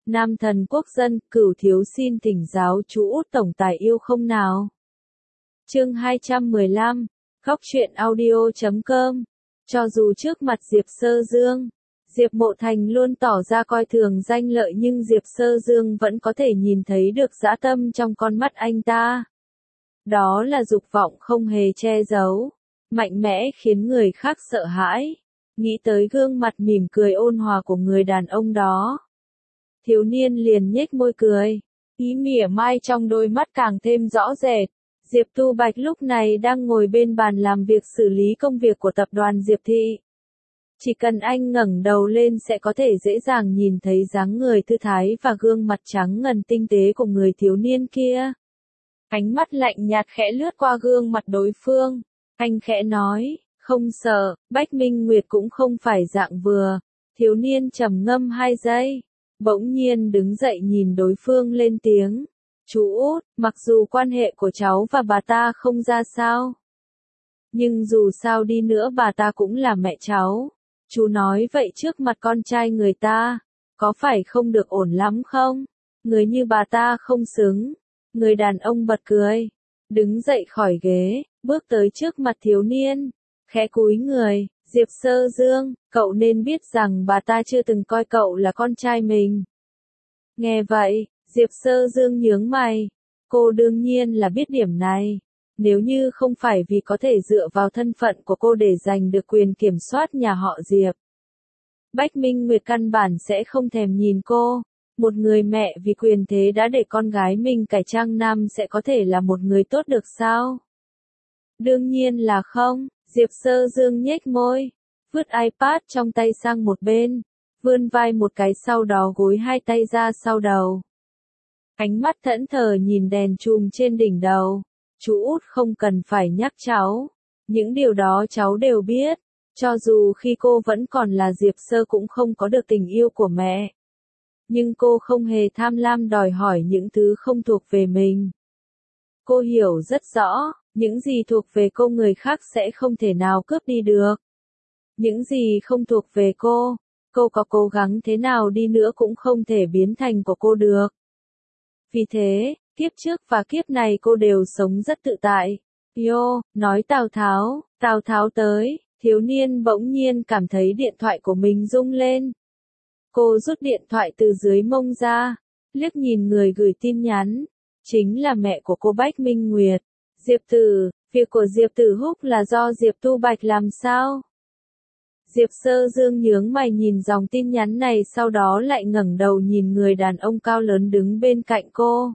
Nam thần quốc dân, Cửu thiếu xin thỉnh giáo chú Út tổng tài yêu không nào. Chương 215, Góc truyện audio.com. Cho dù trước mặt Diệp Sơ Dương, Diệp Mộ Thành luôn tỏ ra coi thường danh lợi, nhưng Diệp Sơ Dương vẫn có thể nhìn thấy được dã tâm trong con mắt anh ta. Đó là dục vọng không hề che giấu, mạnh mẽ khiến người khác sợ hãi. Nghĩ tới gương mặt mỉm cười ôn hòa của người đàn ông đó, thiếu niên liền nhếch môi cười, ý mỉa mai trong đôi mắt càng thêm rõ rệt. Diệp Tu Bạch lúc này đang ngồi bên bàn làm việc xử lý công việc của tập đoàn Diệp Thị. Chỉ cần anh ngẩng đầu lên sẽ có thể dễ dàng nhìn thấy dáng người thư thái và gương mặt trắng ngần tinh tế của người thiếu niên kia. Ánh mắt lạnh nhạt khẽ lướt qua gương mặt đối phương, anh khẽ nói, không sợ, Bách Minh Nguyệt cũng không phải dạng vừa. Thiếu niên trầm ngâm 2 giây, bỗng nhiên đứng dậy nhìn đối phương lên tiếng. Chú Út, mặc dù quan hệ của cháu và bà ta không ra sao, nhưng dù sao đi nữa bà ta cũng là mẹ cháu. Chú nói vậy trước mặt con trai người ta, có phải không được ổn lắm không? Người như bà ta không xứng. Người đàn ông bật cười, đứng dậy khỏi ghế, bước tới trước mặt thiếu niên, khẽ cúi người. Diệp Sơ Dương, cậu nên biết rằng bà ta chưa từng coi cậu là con trai mình. Nghe vậy, Diệp Sơ Dương nhướng mày. Cô đương nhiên là biết điểm này. Nếu như không phải vì có thể dựa vào thân phận của cô để giành được quyền kiểm soát nhà họ Diệp, Bách Minh Nguyệt căn bản sẽ không thèm nhìn cô. Một người mẹ vì quyền thế đã để con gái mình cải trang nam sẽ có thể là một người tốt được sao? Đương nhiên là không. Diệp Sơ Dương nhếch môi, vứt iPad trong tay sang một bên, vươn vai một cái, sau đó gối 2 tay ra sau đầu. Ánh mắt thẫn thờ nhìn đèn chùm trên đỉnh đầu. Chú Út không cần phải nhắc cháu. Những điều đó cháu đều biết. Cho dù khi cô vẫn còn là Diệp Sơ cũng không có được tình yêu của mẹ. Nhưng cô không hề tham lam đòi hỏi những thứ không thuộc về mình. Cô hiểu rất rõ, những gì thuộc về cô người khác sẽ không thể nào cướp đi được. Những gì không thuộc về cô có cố gắng thế nào đi nữa cũng không thể biến thành của cô được. Vì thế, kiếp trước và kiếp này cô đều sống rất tự tại. Yo, nói Tào Tháo tới. Thiếu niên bỗng nhiên cảm thấy điện thoại của mình rung lên. Cô rút điện thoại từ dưới mông ra, liếc nhìn người gửi tin nhắn. Chính là mẹ của cô, Bách Minh Nguyệt. Diệp Tử, việc của Diệp Tử Húc là do Diệp Tu Bạch làm sao? Diệp Sơ Dương nhướng mày nhìn dòng tin nhắn này, sau đó lại ngẩng đầu nhìn người đàn ông cao lớn đứng bên cạnh cô.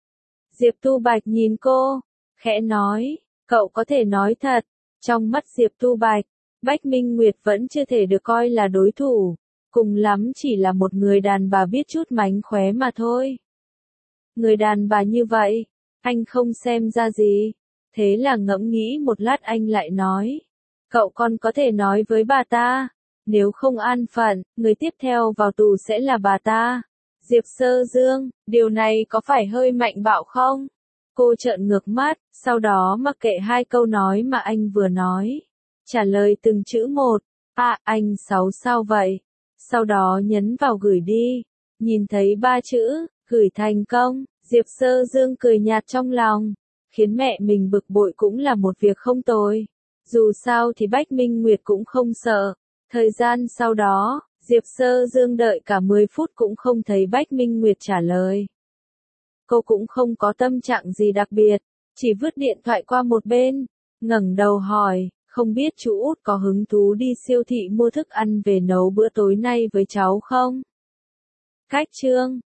Diệp Tu Bạch nhìn cô, khẽ nói, cậu có thể nói thật. Trong mắt Diệp Tu Bạch, Bách Minh Nguyệt vẫn chưa thể được coi là đối thủ. Cùng lắm chỉ là một người đàn bà biết chút mánh khóe mà thôi. Người đàn bà như vậy, anh không xem ra gì. Thế là ngẫm nghĩ một lát anh lại nói. Cậu còn có thể nói với bà ta. Nếu không an phận, người tiếp theo vào tù sẽ là bà ta. Diệp Sơ Dương, điều này có phải hơi mạnh bạo không? Cô trợn ngược mắt, sau đó mặc kệ 2 câu nói mà anh vừa nói. Trả lời từng chữ một. Anh sao vậy? Sau đó nhấn vào gửi đi. Nhìn thấy 3 chữ, gửi thành công, Diệp Sơ Dương cười nhạt trong lòng. Khiến mẹ mình bực bội cũng là một việc không tồi. Dù sao thì Bách Minh Nguyệt cũng không sợ. Thời gian sau đó, Diệp Sơ Dương đợi cả 10 phút cũng không thấy Bách Minh Nguyệt trả lời. Cô cũng không có tâm trạng gì đặc biệt, chỉ vứt điện thoại qua một bên, ngẩng đầu hỏi, không biết chú Út có hứng thú đi siêu thị mua thức ăn về nấu bữa tối nay với cháu không? Cách chương